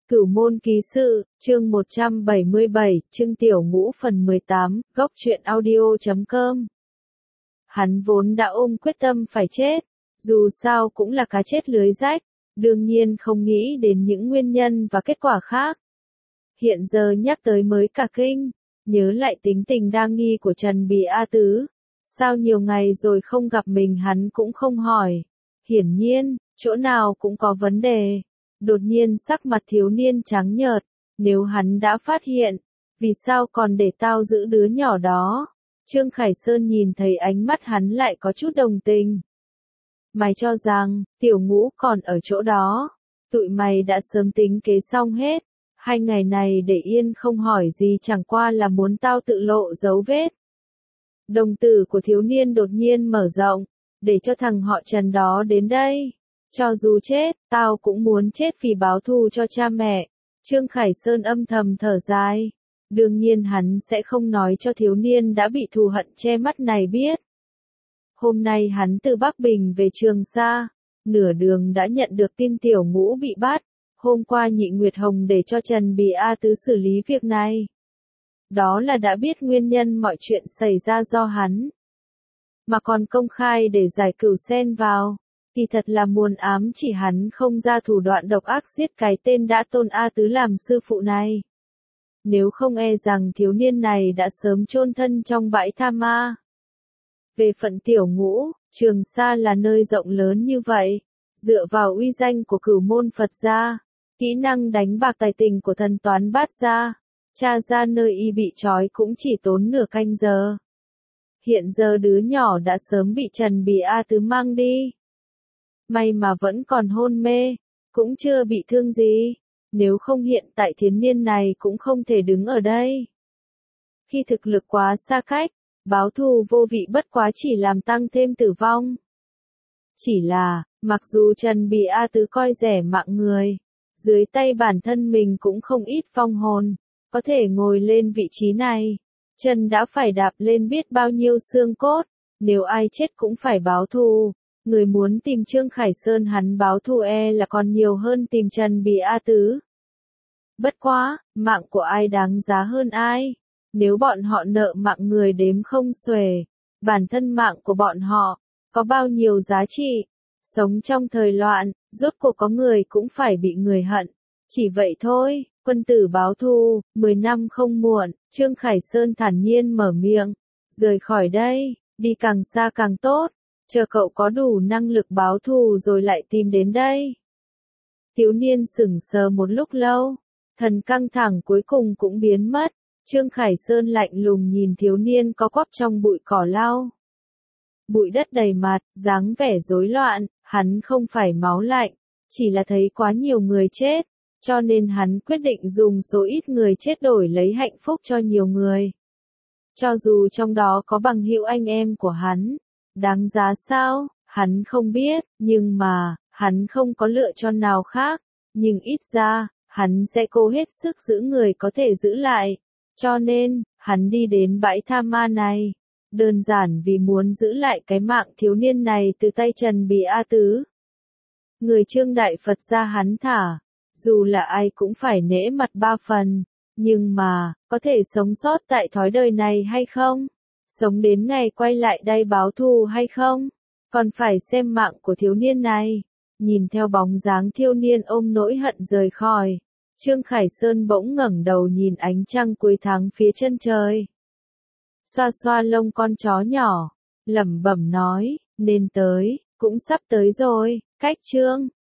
Cửu môn ký sự, chương 177, Trương Tiểu Ngũ phần 18, góc truyện audio.com. Hắn vốn đã ôm quyết tâm phải chết, dù sao cũng là cá chết lưới rách, đương nhiên không nghĩ đến những nguyên nhân và kết quả khác. Hiện giờ nhắc tới mới cả kinh, nhớ lại tính tình đa nghi của Trần Bì A Tứ, sao nhiều ngày rồi không gặp mình hắn cũng không hỏi. Hiển nhiên, chỗ nào cũng có vấn đề. Đột nhiên sắc mặt thiếu niên trắng nhợt, nếu hắn đã phát hiện, vì sao còn để tao giữ đứa nhỏ đó? Trương Khải Sơn nhìn thấy ánh mắt hắn lại có chút đồng tình. Mày cho rằng, Tiểu Ngũ còn ở chỗ đó, tụi mày đã sớm tính kế xong hết, 2 ngày này để yên không hỏi gì chẳng qua là muốn tao tự lộ dấu vết. Đồng tử của thiếu niên đột nhiên mở rộng, để cho thằng họ Trần đó đến đây. Cho dù chết, tao cũng muốn chết vì báo thù cho cha mẹ. Trương Khải Sơn âm thầm thở dài. Đương nhiên hắn sẽ không nói cho thiếu niên đã bị thù hận che mắt này biết. Hôm nay hắn từ Bắc Bình về Trường Sa, nửa đường đã nhận được tin Tiểu Ngũ bị bắt. Hôm qua Nhị Nguyệt Hồng để cho Trần Bì A Tứ xử lý việc này. Đó là đã biết nguyên nhân mọi chuyện xảy ra do hắn. Mà còn công khai để giải Cửu xen vào. Thì thật là muốn ám chỉ hắn không ra thủ đoạn độc ác giết cái tên đã tôn A Tứ làm sư phụ này. Nếu không e rằng thiếu niên này đã sớm chôn thân trong bãi tha ma. Về phận Tiểu Ngũ, Trường Sa là nơi rộng lớn như vậy. Dựa vào uy danh của Cửu môn Phật gia, kỹ năng đánh bạc tài tình của thần toán bát gia, tra ra nơi y bị trói cũng chỉ tốn nửa canh giờ. Hiện giờ đứa nhỏ đã sớm bị Trần Bì A Tứ mang đi. May mà vẫn còn hôn mê, cũng chưa bị thương gì, nếu không hiện tại thiếu niên này cũng không thể đứng ở đây. Khi thực lực quá xa cách, báo thù vô vị bất quá chỉ làm tăng thêm tử vong. Chỉ là, mặc dù Trần Bì A Tứ coi rẻ mạng người, dưới tay bản thân mình cũng không ít vong hồn, có thể ngồi lên vị trí này, chân đã phải đạp lên biết bao nhiêu xương cốt, nếu ai chết cũng phải báo thù. Người muốn tìm Trương Khải Sơn hắn báo thù là còn nhiều hơn tìm Trần Bì A Tứ. Bất quá, mạng của ai đáng giá hơn ai? Nếu bọn họ nợ mạng người đếm không xuể, bản thân mạng của bọn họ, có bao nhiêu giá trị? Sống trong thời loạn, rốt cuộc có người cũng phải bị người hận. Chỉ vậy thôi, quân tử báo thù, 10 năm không muộn, Trương Khải Sơn thản nhiên mở miệng. Rời khỏi đây, đi càng xa càng tốt. Chờ cậu có đủ năng lực báo thù rồi lại tìm đến đây. Thiếu niên sững sờ một lúc lâu, thần căng thẳng cuối cùng cũng biến mất. Trương Khải Sơn lạnh lùng nhìn thiếu niên có quắp trong bụi cỏ lau. Bụi đất đầy mặt, dáng vẻ rối loạn, hắn không phải máu lạnh, chỉ là thấy quá nhiều người chết, cho nên hắn quyết định dùng số ít người chết đổi lấy hạnh phúc cho nhiều người. Cho dù trong đó có bằng hữu anh em của hắn. Đáng giá sao, hắn không biết, nhưng mà, hắn không có lựa chọn nào khác, nhưng ít ra, hắn sẽ cố hết sức giữ người có thể giữ lại. Cho nên, hắn đi đến bãi tha ma này, đơn giản vì muốn giữ lại cái mạng thiếu niên này từ tay Trần Bì A Tứ. Người Trương Đại Phật gia hắn thả, dù là ai cũng phải nể mặt 3 phần, nhưng mà, có thể sống sót tại thói đời này hay không? Sống đến ngày quay lại đây báo thù hay không? Còn phải xem mạng của thiếu niên này. Nhìn theo bóng dáng thiếu niên ôm nỗi hận rời khỏi. Trương Khải Sơn bỗng ngẩng đầu nhìn ánh trăng cuối tháng phía chân trời. Xoa xoa lông con chó nhỏ, lẩm bẩm nói, nên tới, cũng sắp tới rồi, cách Trương